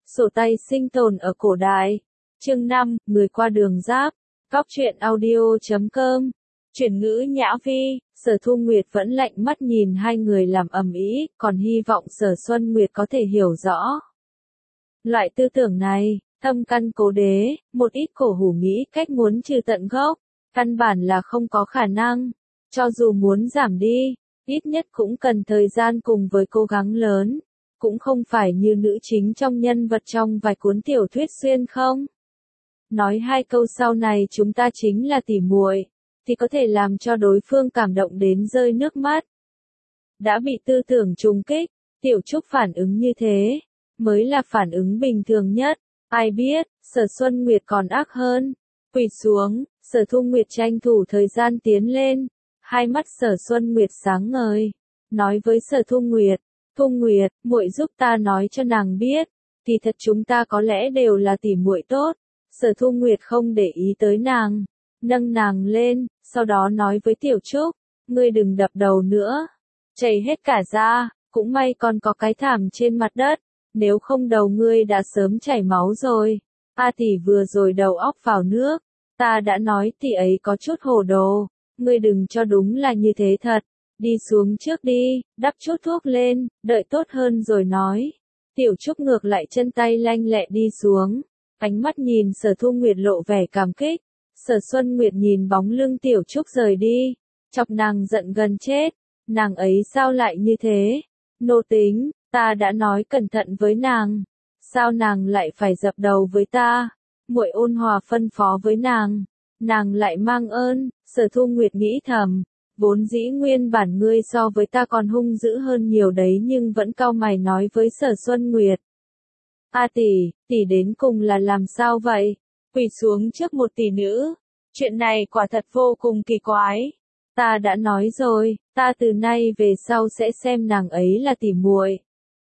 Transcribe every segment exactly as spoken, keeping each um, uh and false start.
Sổ tay sinh tồn ở cổ đại. Chương năm, người qua đường giáp. Góc truyện audio chấm com. Chuyển ngữ Nhã Vi, Sở Thu Nguyệt vẫn lạnh mắt nhìn hai người làm ầm ĩ, còn hy vọng Sở Xuân Nguyệt có thể hiểu rõ. Loại tư tưởng này, thâm căn cố đế, một ít cổ hủ nghĩ cách muốn trừ tận gốc, căn bản là không có khả năng. Cho dù muốn giảm đi, ít nhất cũng cần thời gian cùng với cố gắng lớn. Cũng không phải như nữ chính trong nhân vật trong vài cuốn tiểu thuyết xuyên không. Nói hai câu sau này chúng ta chính là tỉ muội, thì có thể làm cho đối phương cảm động đến rơi nước mắt. Đã bị tư tưởng trùng kích, Tiểu Trúc phản ứng như thế, mới là phản ứng bình thường nhất. Ai biết, Sở Xuân Nguyệt còn ác hơn. Quỳ xuống, Sở Thu Nguyệt tranh thủ thời gian tiến lên. Hai mắt Sở Xuân Nguyệt sáng ngời, nói với Sở Thu Nguyệt, Thu Nguyệt, muội giúp ta nói cho nàng biết, thì thật chúng ta có lẽ đều là tỉ muội tốt. Sở Thu Nguyệt không để ý tới nàng, nâng nàng lên, sau đó nói với Tiểu Trúc, ngươi đừng đập đầu nữa, chảy hết cả da, cũng may còn có cái thảm trên mặt đất, nếu không đầu ngươi đã sớm chảy máu rồi. A tỷ vừa rồi đầu óc vào nước, ta đã nói tỷ ấy có chút hồ đồ, ngươi đừng cho đúng là như thế thật. Đi xuống trước đi, đắp chút thuốc lên, đợi tốt hơn rồi nói. Tiểu Trúc ngược lại chân tay lanh lẹ đi xuống, ánh mắt nhìn Sở Thu Nguyệt lộ vẻ cảm kích. Sở Xuân Nguyệt nhìn bóng lưng Tiểu Trúc rời đi, chọc nàng giận gần chết. Nàng ấy sao lại như thế? Nô tính, ta đã nói cẩn thận với nàng, sao nàng lại phải dập đầu với ta? Muội ôn hòa phân phó với nàng, nàng lại mang ơn. Sở Thu Nguyệt nghĩ thầm, vốn dĩ nguyên bản ngươi so với ta còn hung dữ hơn nhiều đấy, nhưng vẫn cau mày nói với Sở Xuân Nguyệt. A tỷ, tỷ đến cùng là làm sao vậy? Quỳ xuống trước một tỷ nữ. Chuyện này quả thật vô cùng kỳ quái. Ta đã nói rồi, ta từ nay về sau sẽ xem nàng ấy là tỷ muội.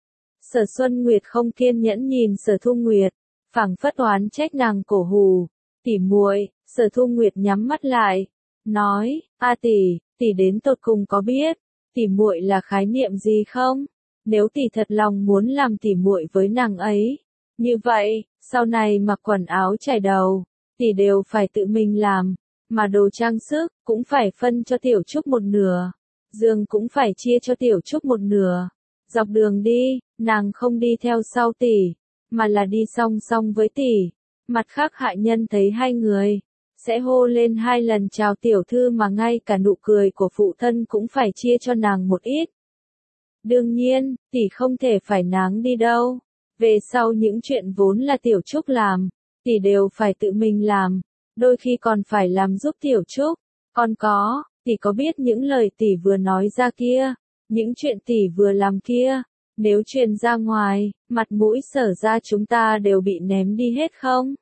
Sở Xuân Nguyệt không kiên nhẫn nhìn Sở Thu Nguyệt, phảng phất oán trách nàng cổ hủ. Tỷ muội. Sở Thu Nguyệt nhắm mắt lại, nói, A tỷ, tỷ đến tột cùng có biết, tỷ muội là khái niệm gì không? Nếu tỷ thật lòng muốn làm tỷ muội với nàng ấy, như vậy, sau này mặc quần áo trải đầu, tỷ đều phải tự mình làm, mà đồ trang sức cũng phải phân cho Tiểu Trúc một nửa, giường cũng phải chia cho Tiểu Trúc một nửa. Dọc đường đi, nàng không đi theo sau tỷ, mà là đi song song với tỷ. Mặt khác hạ nhân thấy hai người, sẽ hô lên hai lần chào tiểu thư, mà ngay cả nụ cười của phụ thân cũng phải chia cho nàng một ít. Đương nhiên, tỷ không thể phải náng đi đâu. Về sau những chuyện vốn là Tiểu Trúc làm, tỷ đều phải tự mình làm, đôi khi còn phải làm giúp Tiểu Trúc. Còn có, tỷ có biết những lời tỷ vừa nói ra kia, những chuyện tỷ vừa làm kia, nếu truyền ra ngoài, mặt mũi Sở ra chúng ta đều bị ném đi hết không?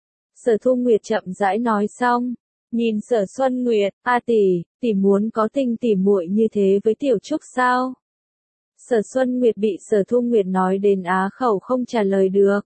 Sở Thu Nguyệt chậm rãi nói xong, nhìn Sở Xuân Nguyệt, A tỷ, tỷ muốn có tình tỷ muội như thế với Tiểu Trúc sao? Sở Xuân Nguyệt bị Sở Thu Nguyệt nói đến á khẩu không trả lời được.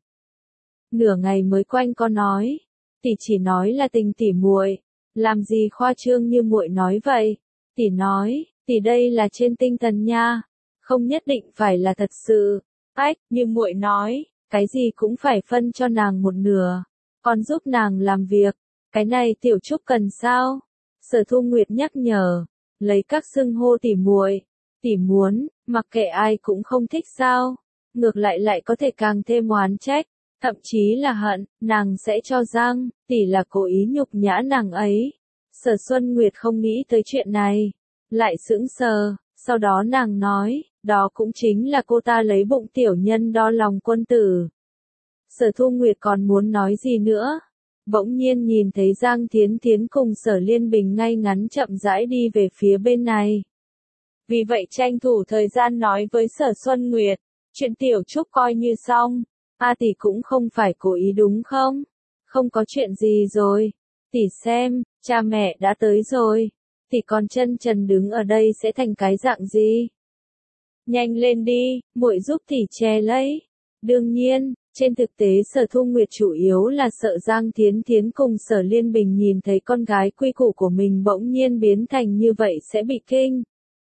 Nửa ngày mới quanh co nói, tỷ chỉ nói là tình tỷ muội, làm gì khoa trương như muội nói vậy? Tỷ nói, tỷ đây là trên tinh thần nha, không nhất định phải là thật sự. Ách, như muội nói, cái gì cũng phải phân cho nàng một nửa, còn giúp nàng làm việc, cái này Tiểu Trúc cần sao? Sở Thu Nguyệt nhắc nhở, lấy các xưng hô tỷ muội, tỷ muốn, mặc kệ ai cũng không thích sao? Ngược lại lại có thể càng thêm oán trách, thậm chí là hận. Nàng sẽ cho rằng tỷ là cố ý nhục nhã nàng ấy. Sở Xuân Nguyệt không nghĩ tới chuyện này, lại sững sờ, sau đó nàng nói, đó cũng chính là cô ta lấy bụng tiểu nhân đo lòng quân tử. Sở Thu Nguyệt còn muốn nói gì nữa, bỗng nhiên nhìn thấy Giang Thiến Thiến cùng Sở Liên Bình ngay ngắn chậm rãi đi về phía bên này. Vì vậy tranh thủ thời gian nói với Sở Xuân Nguyệt, chuyện Tiểu Trúc coi như xong. A tỷ cũng không phải cố ý đúng không? Không có chuyện gì rồi. Tỷ xem, cha mẹ đã tới rồi. Tỷ còn chân trần đứng ở đây sẽ thành cái dạng gì? Nhanh lên đi, muội giúp tỷ che lấy. Đương nhiên, trên thực tế Sở Thu Nguyệt chủ yếu là sợ Giang Thiến Thiến cùng Sở Liên Bình nhìn thấy con gái quy củ của mình bỗng nhiên biến thành như vậy sẽ bị kinh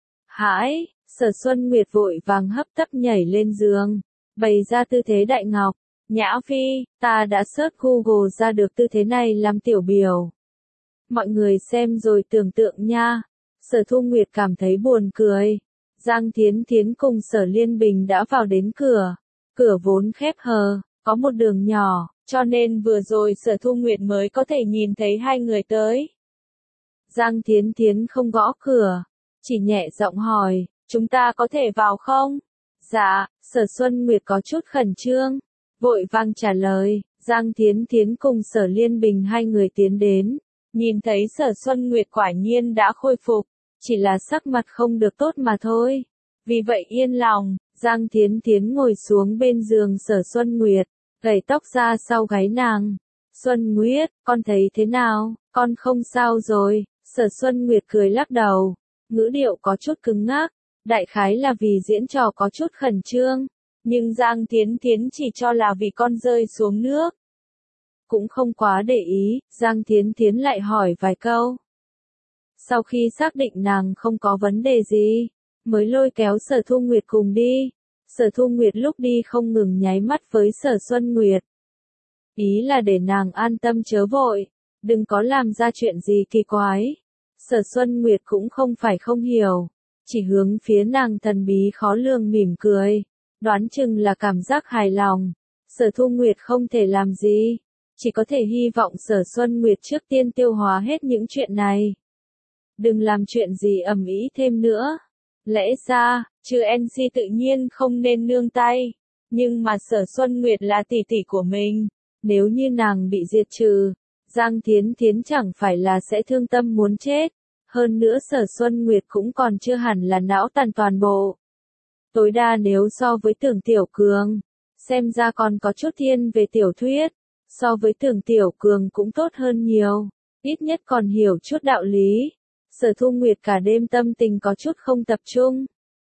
hãi. Sở Xuân Nguyệt vội vàng hấp tấp nhảy lên giường, bày ra tư thế đại ngọc, Nhã Phi, ta đã search Google ra được tư thế này làm tiểu biểu. Mọi người xem rồi tưởng tượng nha. Sở Thu Nguyệt cảm thấy buồn cười. Giang Thiến Thiến cùng Sở Liên Bình đã vào đến cửa. Cửa vốn khép hờ, có một đường nhỏ, cho nên vừa rồi Sở Thu Nguyệt mới có thể nhìn thấy hai người tới. Giang Thiến Thiến không gõ cửa, chỉ nhẹ giọng hỏi, chúng ta có thể vào không? Dạ, Sở Xuân Nguyệt có chút khẩn trương, vội vang trả lời. Giang Thiến Thiến cùng Sở Liên Bình hai người tiến đến, nhìn thấy Sở Xuân Nguyệt quả nhiên đã khôi phục, chỉ là sắc mặt không được tốt mà thôi. Vì vậy yên lòng, Giang Thiến Thiến ngồi xuống bên giường Sở Xuân Nguyệt, gẩy tóc ra sau gáy nàng. Xuân Nguyệt, con thấy thế nào? Con không sao rồi. Sở Xuân Nguyệt cười lắc đầu, ngữ điệu có chút cứng ngắc, đại khái là vì diễn trò có chút khẩn trương, nhưng Giang Thiến Thiến chỉ cho là vì con rơi xuống nước. Cũng không quá để ý, Giang Thiến Thiến lại hỏi vài câu. Sau khi xác định nàng không có vấn đề gì, mới lôi kéo Sở Thu Nguyệt cùng đi. Sở Thu Nguyệt lúc đi không ngừng nháy mắt với Sở Xuân Nguyệt. Ý là để nàng an tâm chớ vội, đừng có làm ra chuyện gì kỳ quái. Sở Xuân Nguyệt cũng không phải không hiểu, chỉ hướng phía nàng thần bí khó lường mỉm cười, đoán chừng là cảm giác hài lòng. Sở Thu Nguyệt không thể làm gì, chỉ có thể hy vọng Sở Xuân Nguyệt trước tiên tiêu hóa hết những chuyện này. Đừng làm chuyện gì ầm ĩ thêm nữa. Lẽ ra, trừ en xê tự nhiên không nên nương tay, nhưng mà Sở Xuân Nguyệt là tỷ tỷ của mình, nếu như nàng bị diệt trừ, Giang Thiến Thiến chẳng phải là sẽ thương tâm muốn chết. Hơn nữa Sở Xuân Nguyệt cũng còn chưa hẳn là não tàn toàn bộ. Tối đa nếu so với Tưởng Tiểu Cường, xem ra còn có chút thiên về tiểu thuyết, so với Tưởng Tiểu Cường cũng tốt hơn nhiều, ít nhất còn hiểu chút đạo lý. Sở Thu Nguyệt cả đêm tâm tình có chút không tập trung.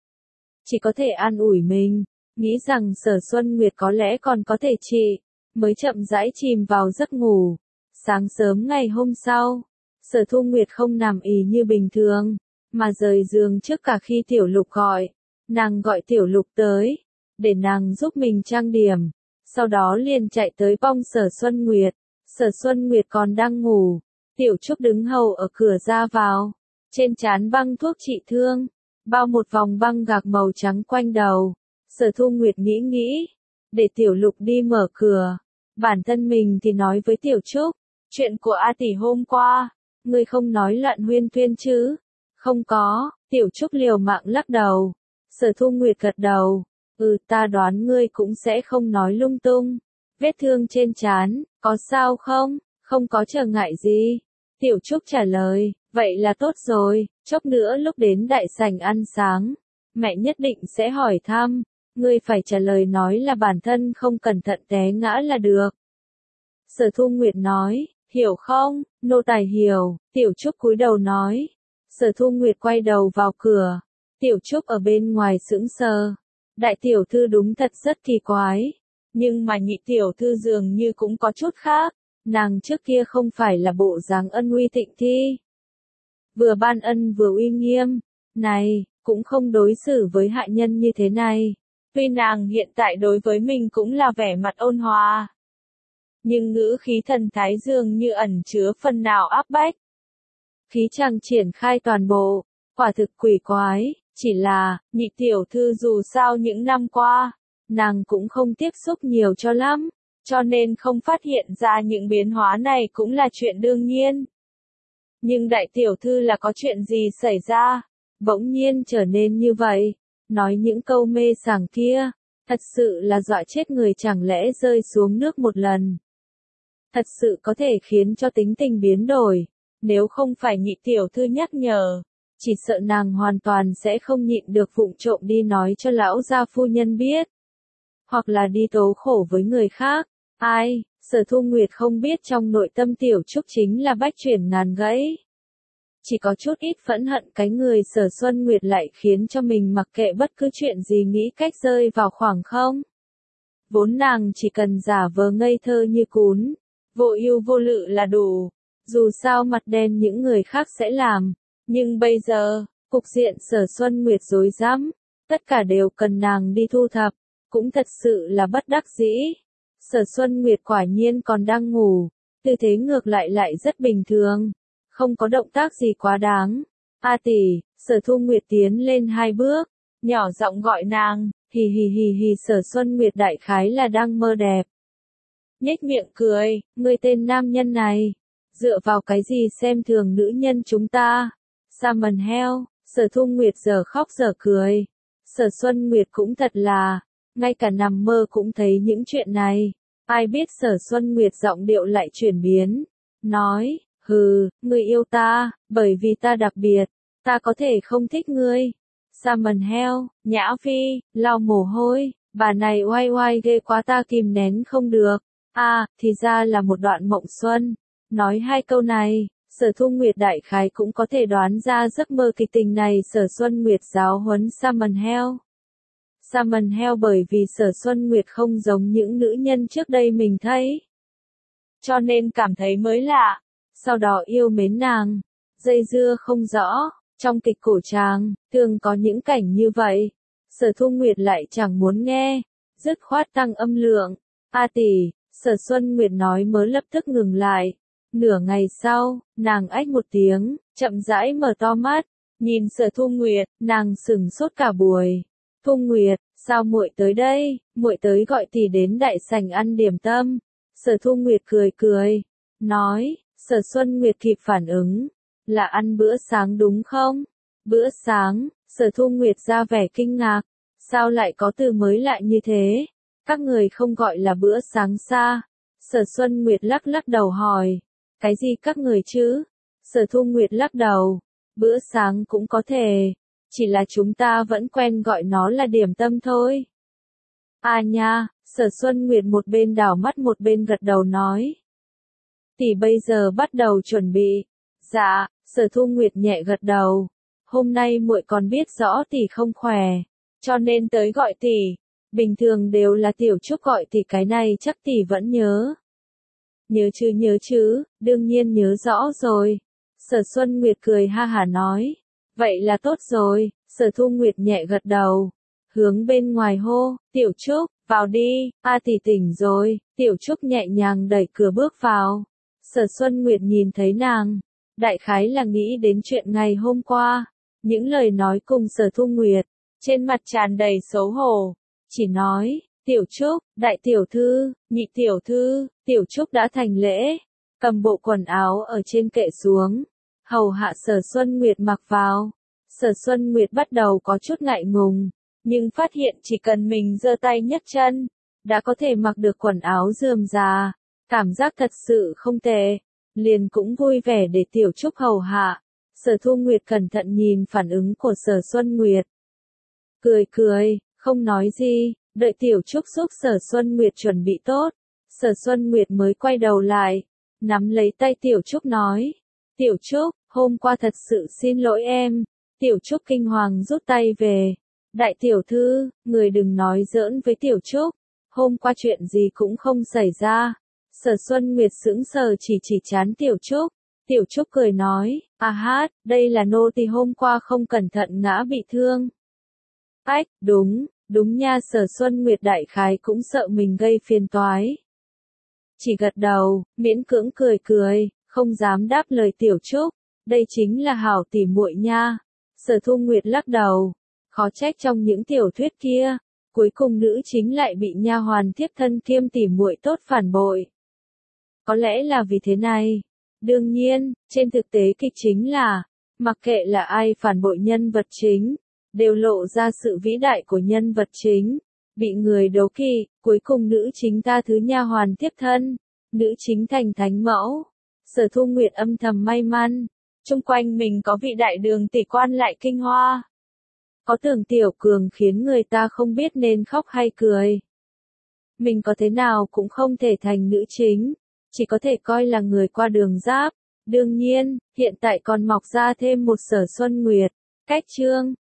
Chỉ có thể an ủi mình, nghĩ rằng Sở Xuân Nguyệt có lẽ còn có thể trị, mới chậm rãi chìm vào giấc ngủ. Sáng sớm ngày hôm sau, Sở Thu Nguyệt không nằm ì như bình thường, mà rời giường trước cả khi Tiểu Lục gọi. Nàng gọi Tiểu Lục tới, để nàng giúp mình trang điểm, sau đó liền chạy tới bong Sở Xuân Nguyệt. Sở Xuân Nguyệt còn đang ngủ, Tiểu Trúc đứng hầu ở cửa ra vào, trên trán băng thuốc trị thương, bao một vòng băng gạc màu trắng quanh đầu. Sở Thu Nguyệt nghĩ nghĩ, để Tiểu Lục đi mở cửa, bản thân mình thì nói với Tiểu Trúc, chuyện của A tỷ hôm qua, ngươi không nói loạn huyên thuyên chứ? Không có. Tiểu Trúc liều mạng lắc đầu. Sở Thu Nguyệt gật đầu, ừ ta đoán ngươi cũng sẽ không nói lung tung. Vết thương trên trán, có sao không? Không có trở ngại gì. Tiểu Trúc trả lời, vậy là tốt rồi, chốc nữa lúc đến đại sảnh ăn sáng, mẹ nhất định sẽ hỏi thăm, ngươi phải trả lời nói là bản thân không cẩn thận té ngã là được. Sở Thu Nguyệt nói, hiểu không? Nô tài hiểu. Tiểu Trúc cúi đầu nói. Sở Thu Nguyệt quay đầu vào cửa. Tiểu Trúc ở bên ngoài sững sờ. Đại tiểu thư đúng thật rất kỳ quái. Nhưng mà nhị tiểu thư dường như cũng có chút khác. Nàng trước kia không phải là bộ dáng ân uy thịnh thi. Vừa ban ân vừa uy nghiêm. Này, cũng không đối xử với hạ nhân như thế này. Tuy nàng hiện tại đối với mình cũng là vẻ mặt ôn hòa, nhưng ngữ khí thần thái dường như ẩn chứa phần nào áp bách. Khí chàng triển khai toàn bộ, quả thực quỷ quái, chỉ là, nhị tiểu thư dù sao những năm qua, nàng cũng không tiếp xúc nhiều cho lắm, cho nên không phát hiện ra những biến hóa này cũng là chuyện đương nhiên. Nhưng đại tiểu thư là có chuyện gì xảy ra, bỗng nhiên trở nên như vậy, nói những câu mê sảng kia, thật sự là dọa chết người, chẳng lẽ rơi xuống nước một lần. Thật sự có thể khiến cho tính tình biến đổi, nếu không phải nhị tiểu thư nhắc nhở, chỉ sợ nàng hoàn toàn sẽ không nhịn được vụng trộm đi nói cho lão gia phu nhân biết, hoặc là đi tố khổ với người khác. Ai, Sở Thu Nguyệt không biết trong nội tâm Tiểu Trúc chính là bách chuyển ngàn gãy. Chỉ có chút ít phẫn hận cái người Sở Xuân Nguyệt lại khiến cho mình mặc kệ bất cứ chuyện gì nghĩ cách rơi vào khoảng không. Vốn nàng chỉ cần giả vờ ngây thơ như cún, vô ưu vô lự là đủ, dù sao mặt đen những người khác sẽ làm, nhưng bây giờ, cục diện Sở Xuân Nguyệt rối rắm, tất cả đều cần nàng đi thu thập, cũng thật sự là bất đắc dĩ. Sở Xuân Nguyệt quả nhiên còn đang ngủ, tư thế ngược lại lại rất bình thường, không có động tác gì quá đáng. A tỷ, Sở Thu Nguyệt tiến lên hai bước, nhỏ giọng gọi nàng, hì hì hì hì. Sở Xuân Nguyệt đại khái là đang mơ đẹp. Nhếch miệng cười, ngươi tên nam nhân này, dựa vào cái gì xem thường nữ nhân chúng ta? Salmon heo. Sở Thu Nguyệt giờ khóc giờ cười. Sở Xuân Nguyệt cũng thật là, ngay cả nằm mơ cũng thấy những chuyện này. Ai biết Sở Xuân Nguyệt giọng điệu lại chuyển biến, nói, hừ, ngươi yêu ta, bởi vì ta đặc biệt, ta có thể không thích ngươi. Salmon heo. Nhã Phi, lau mồ hôi, bà này oai oai ghê quá, ta kìm nén không được. À, thì ra là một đoạn mộng xuân. Nói hai câu này, Sở Thu Nguyệt đại khái cũng có thể đoán ra giấc mơ kịch tình này. Sở Xuân Nguyệt giáo huấn Salmon heo. Salmon heo bởi vì Sở Xuân Nguyệt không giống những nữ nhân trước đây mình thấy, cho nên cảm thấy mới lạ, sau đó yêu mến nàng. Dây dưa không rõ, trong kịch cổ trang, thường có những cảnh như vậy. Sở Thu Nguyệt lại chẳng muốn nghe, dứt khoát tăng âm lượng. A tỷ, Sở Xuân Nguyệt nói mới lập tức ngừng lại. Nửa ngày sau, nàng ách một tiếng, chậm rãi mở to mắt, nhìn Sở Thu Nguyệt, nàng sững sốt cả buổi. Thu Nguyệt, sao muội tới đây? Muội tới gọi tỷ đến đại sảnh ăn điểm tâm. Sở Thu Nguyệt cười cười, nói. Sở Xuân Nguyệt kịp phản ứng, là ăn bữa sáng đúng không? Bữa sáng. Sở Thu Nguyệt ra vẻ kinh ngạc, sao lại có từ mới lạ như thế? Các người không gọi là bữa sáng xa? Sở Xuân Nguyệt lắc lắc đầu hỏi, cái gì các người chứ? Sở Thu Nguyệt lắc đầu, bữa sáng cũng có thể, chỉ là chúng ta vẫn quen gọi nó là điểm tâm thôi. À nha. Sở Xuân Nguyệt một bên đảo mắt một bên gật đầu nói, tỷ bây giờ bắt đầu chuẩn bị. Dạ. Sở Thu Nguyệt nhẹ gật đầu, hôm nay muội còn biết rõ tỷ không khỏe, cho nên tới gọi tỷ. Bình thường đều là Tiểu Trúc gọi tỷ, cái này chắc tỷ vẫn nhớ. Nhớ chứ nhớ chứ, đương nhiên nhớ rõ rồi. Sở Xuân Nguyệt cười ha hả nói, vậy là tốt rồi. Sở Thu Nguyệt nhẹ gật đầu, hướng bên ngoài hô, Tiểu Trúc, vào đi. A tỷ tỉnh rồi. Tiểu Trúc nhẹ nhàng đẩy cửa bước vào. Sở Xuân Nguyệt nhìn thấy nàng, đại khái là nghĩ đến chuyện ngày hôm qua, những lời nói cùng Sở Thu Nguyệt, trên mặt tràn đầy xấu hổ, chỉ nói, Tiểu Trúc, đại tiểu thư, nhị tiểu thư. Tiểu Trúc đã thành lễ, cầm bộ quần áo ở trên kệ xuống, hầu hạ Sở Xuân Nguyệt mặc vào. Sở Xuân Nguyệt bắt đầu có chút ngại ngùng, nhưng phát hiện chỉ cần mình giơ tay nhấc chân, đã có thể mặc được quần áo rườm rà, cảm giác thật sự không tệ, liền cũng vui vẻ để Tiểu Trúc hầu hạ. Sở Thu Nguyệt cẩn thận nhìn phản ứng của Sở Xuân Nguyệt, cười cười, không nói gì, đợi Tiểu Trúc giúp Sở Xuân Nguyệt chuẩn bị tốt. Sở Xuân Nguyệt mới quay đầu lại, nắm lấy tay Tiểu Trúc nói, Tiểu Trúc, hôm qua thật sự xin lỗi em. Tiểu Trúc kinh hoàng rút tay về, đại tiểu thư, người đừng nói giỡn với Tiểu Trúc, hôm qua chuyện gì cũng không xảy ra. Sở Xuân Nguyệt sững sờ chỉ chỉ trán Tiểu Trúc. Tiểu Trúc cười nói, à hát, đây là nô tỳ hôm qua không cẩn thận ngã bị thương. Ách, đúng, đúng nha. Sở Xuân Nguyệt đại khái cũng sợ mình gây phiền toái, chỉ gật đầu, miễn cưỡng cười cười, không dám đáp lời Tiểu Trúc, đây chính là hảo tỉ muội nha. Sở Thu Nguyệt lắc đầu, khó trách trong những tiểu thuyết kia, cuối cùng nữ chính lại bị nha hoàn thiếp thân kiêm tỉ muội tốt phản bội. Có lẽ là vì thế này. Đương nhiên, trên thực tế kịch chính là, mặc kệ là ai phản bội nhân vật chính, đều lộ ra sự vĩ đại của nhân vật chính, bị người đố kỵ, cuối cùng nữ chính tha thứ nha hoàn thiếp thân, nữ chính thành thánh mẫu. Sở Thu Nguyệt âm thầm may mắn, chung quanh mình có vị đại đường tỷ quan lại kinh hoa. Có tưởng Tiểu Cường khiến người ta không biết nên khóc hay cười. Mình có thế nào cũng không thể thành nữ chính, chỉ có thể coi là người qua đường giáp. Đương nhiên, hiện tại còn mọc ra thêm một Sở Xuân Nguyệt. Cách chương